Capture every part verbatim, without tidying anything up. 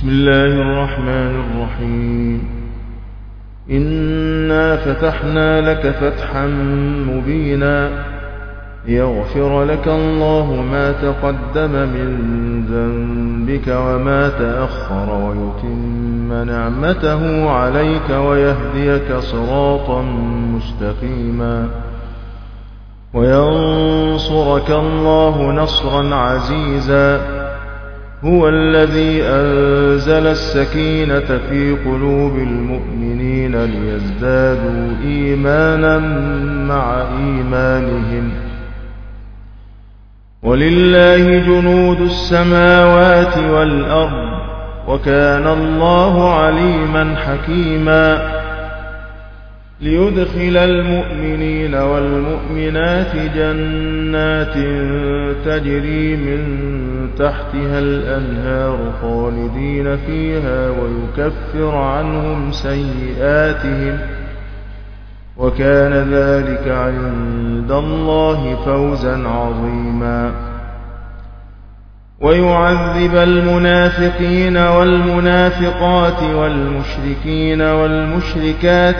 بسم الله الرحمن الرحيم إنا فتحنا لك فتحا مبينا ليغفر لك الله ما تقدم من ذنبك وما تأخر ويتم نعمته عليك ويهديك صراطا مستقيما وينصرك الله نصرا عزيزا هو الذي أنزل السكينة في قلوب المؤمنين ليزدادوا إيمانا مع إيمانهم ولله جنود السماوات والأرض وكان الله عليما حكيما ليدخل المؤمنين والمؤمنات جنات تجري من تحتها الأنهار خالدين فيها ويكفر عنهم سيئاتهم وكان ذلك عند الله فوزا عظيما ويعذب المنافقين والمنافقات والمشركين والمشركات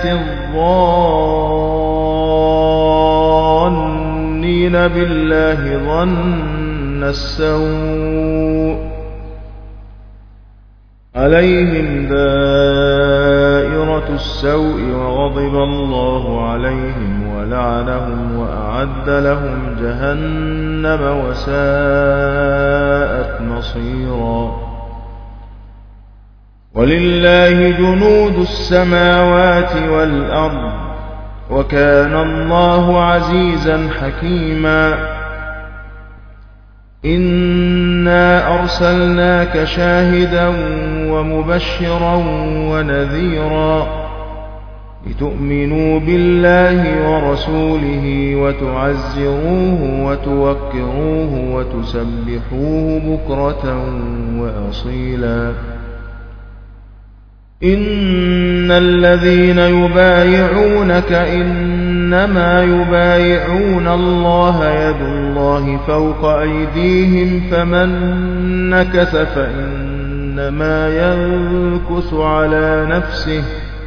الظانين بالله ظن السوء عليهم دائرة السوء وغضب الله عليهم ولعنهم وأعد لهم جهنم وساءت مصيرا ولله جنود السماوات والأرض وكان الله عزيزا حكيما إنا أرسلناك شاهدا ومبشرا ونذيرا لتؤمنوا بالله ورسوله وتعزروه وتوقروه وتسبحوه بكرة وأصيلا إن الذين يبايعونك إنما يبايعون الله يد الله فوق أيديهم فمن نكث فإنما ينكث على نفسه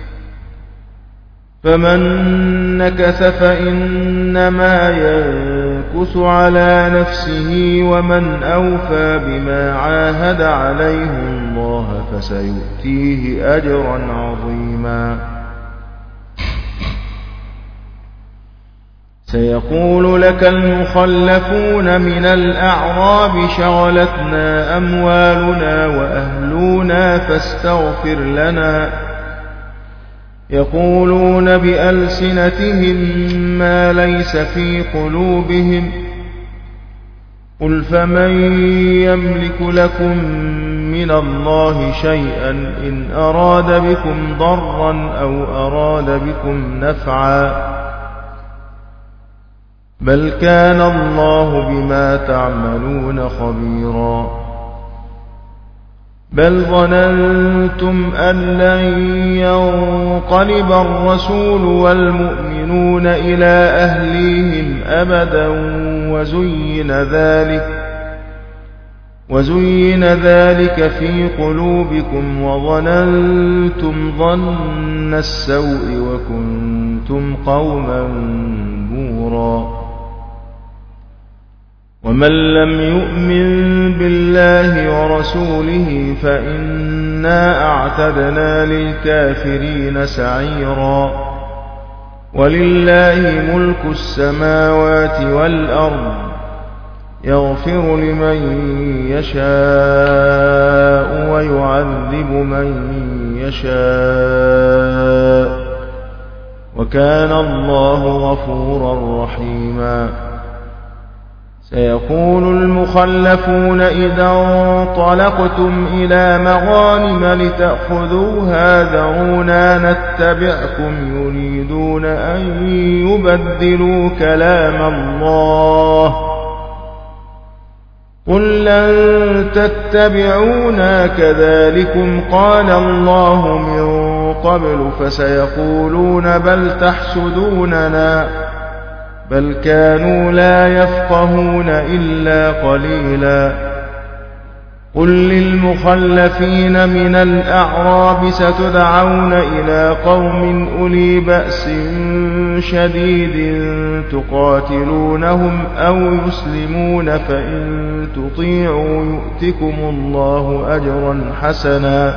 فمن نكث فإنما ينكث على نفسه ومن أوفى بما عاهد عليه الله فسيؤتيه أجرا عظيما سيقول لك المخلفون من الأعراب شغلتنا أموالنا وأهلنا فاستغفر لنا يقولون بألسنتهم ما ليس في قلوبهم قل فمن يملك لكم من الله شيئا إن أراد بكم ضرا أو أراد بكم نفعا بل كان الله بما تعملون خبيرا بل ظننتم أن لن ينقلب الرسول والمؤمنون إلى أهليهم أبدا وزين ذلك وزين ذلك في قلوبكم وظننتم ظن السوء وكنتم قوما بورا ومن لم يؤمن بالله ورسوله فإنا أعتدنا للكافرين سعيرا ولله ملك السماوات والأرض يغفر لمن يشاء ويعذب من يشاء وكان الله غفورا رحيما سيقول المخلفون إذا انطلقتم إلى مغانم لتأخذوها ذرونا نتبعكم يريدون أن يبدلوا كلام الله قل لن تتبعونا كذلكم قال الله من قبل فسيقولون بل تحسدوننا بل كانوا لا يفقهون إلا قليلا قل للمخلفين من الأعراب ستدعون إلى قوم أولي بأس شديد تقاتلونهم أو يسلمون فإن تطيعوا يؤتكم الله أجرا حسنا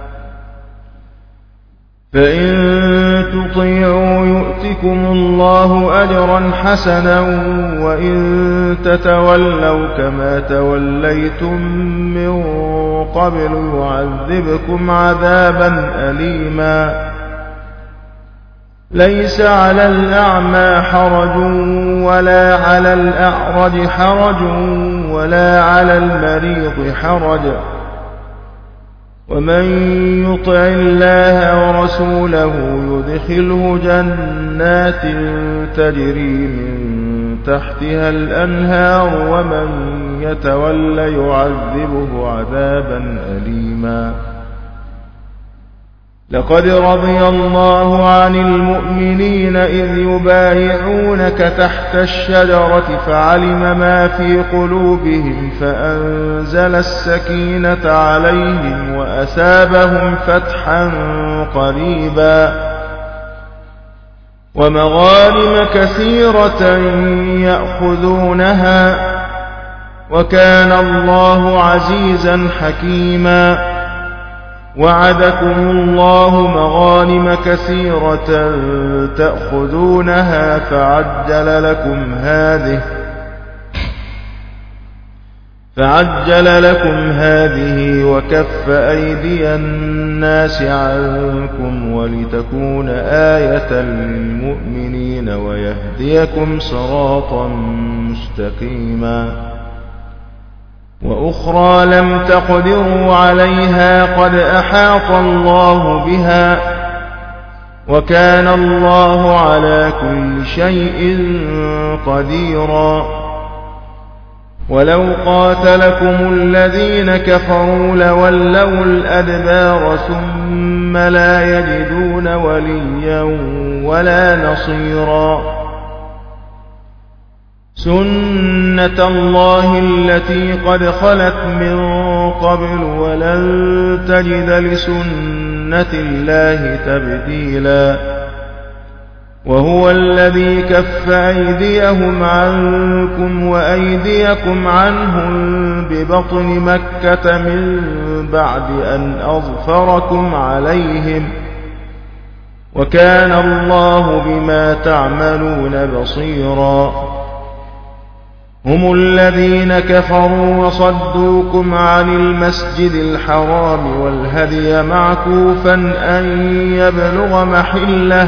فإن تطيعوا يؤتكم الله أجرا حسنا وإن تتولوا كما توليتم من قبل يعذبكم عذابا أليما ليس على الأعمى حرج ولا على الأعرج حرج ولا على المريض حرج ومن يطع الله ورسوله يدخله جنات تجري من تحتها الأنهار ومن يتولى يعذبه عذابا أليما لقد رضي الله عن المؤمنين إذ يبايعونك تحت الشجرة فعلم ما في قلوبهم فأنزل السكينة عليهم وأثابهم فتحا قريبا ومغانم كثيرة يأخذونها وكان الله عزيزا حكيما وعدكم الله مغانم كثيرة تأخذونها فعجل لكم هذه فعجل لكم هذه وكف أيدي الناس عنكم ولتكون آية للمؤمنين ويهديكم صراطا مستقيما وأخرى لم تقدروا عليها قد أحاط الله بها وكان الله على كل شيء قديرا ولو قاتلكم الذين كفروا لولوا الأدبار ثم لا يجدون وليا ولا نصيرا سنة الله التي قد خلت من قبل ولن تجد لسنة الله تبديلا وهو الذي كف أيديهم عنكم وأيديكم عنهم ببطن مكة من بعد أن أظفركم عليهم وكان الله بما تعملون بصيرا هم الذين كفروا وصدوكم عن المسجد الحرام والهدي معكوفا أن يبلغ محله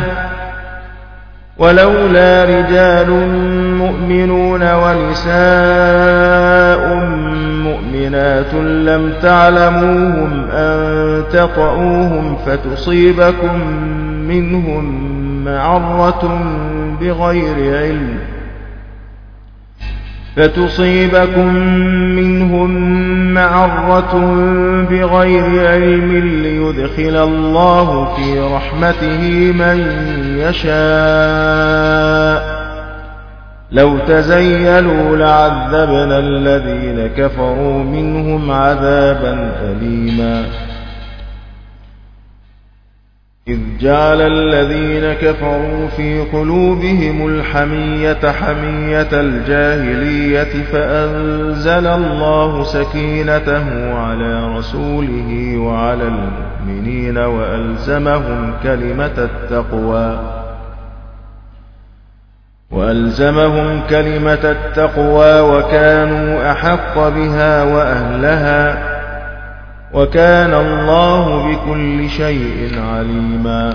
ولولا رجال مؤمنون ونساء مؤمنات لم تعلموهم أن تطؤوهم فتصيبكم منهم معرة بغير علم فتصيبكم منهم معرة بغير علم ليدخل الله في رحمته من يشاء لو تزيلوا لعذبنا الذين كفروا منهم عذابا أليما إذ جعل الذين كفروا في قلوبهم الحمية حمية الجاهلية فأنزل الله سكينته على رسوله وعلى المؤمنين وألزمهم كلمة التقوى وألزمهم كلمة التقوى وكانوا أحق بها وأهلها وكان الله بكل شيء عليما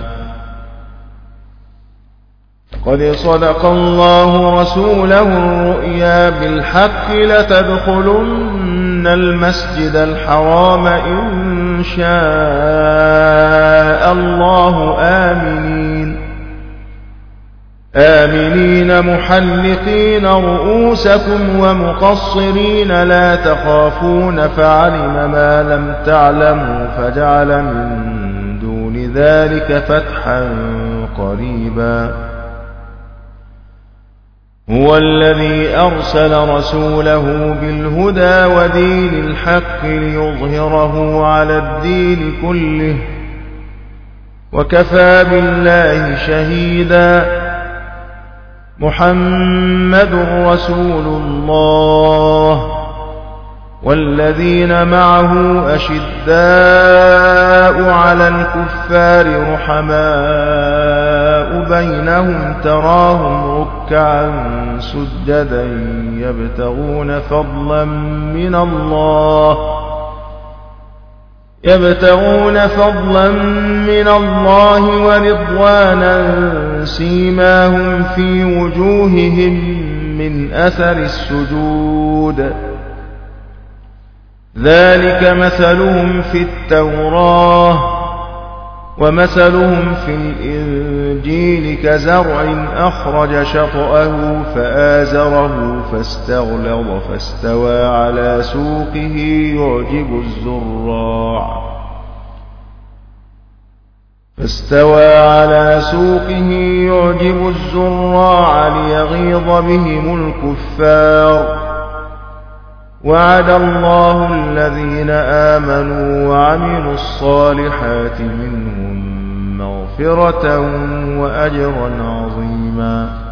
قد صدق الله رسوله الرؤيا بالحق لتدخلن المسجد الحرام إن شاء الله آمنين آمنين محلقين رؤوسكم ومقصرين لا تخافون فعلم ما لم تعلموا فجعل من دون ذلك فتحا قريبا هو الذي أرسل رسوله بالهدى ودين الحق ليظهره على الدين كله وكفى بالله شهيدا. محمد رسول الله والذين معه أشداء على الكفار رحماء بينهم تراهم ركعا سجدا يبتغون فضلا من الله يبتغون فضلا من الله ورضوانا سيماهم في وجوههم من أثر السجود ذلك مثلهم في التوراة ومثلهم في الإنجيل كزرع أخرج شطأه فآزره فاستغلظ فاستوى على سوقه يعجب الزراع فاستوى على سوقه يعجب الزراع ليغيظ بهم الكفار. وعد الله الذين آمنوا وعملوا الصالحات منهم مغفرة وأجرا عظيما.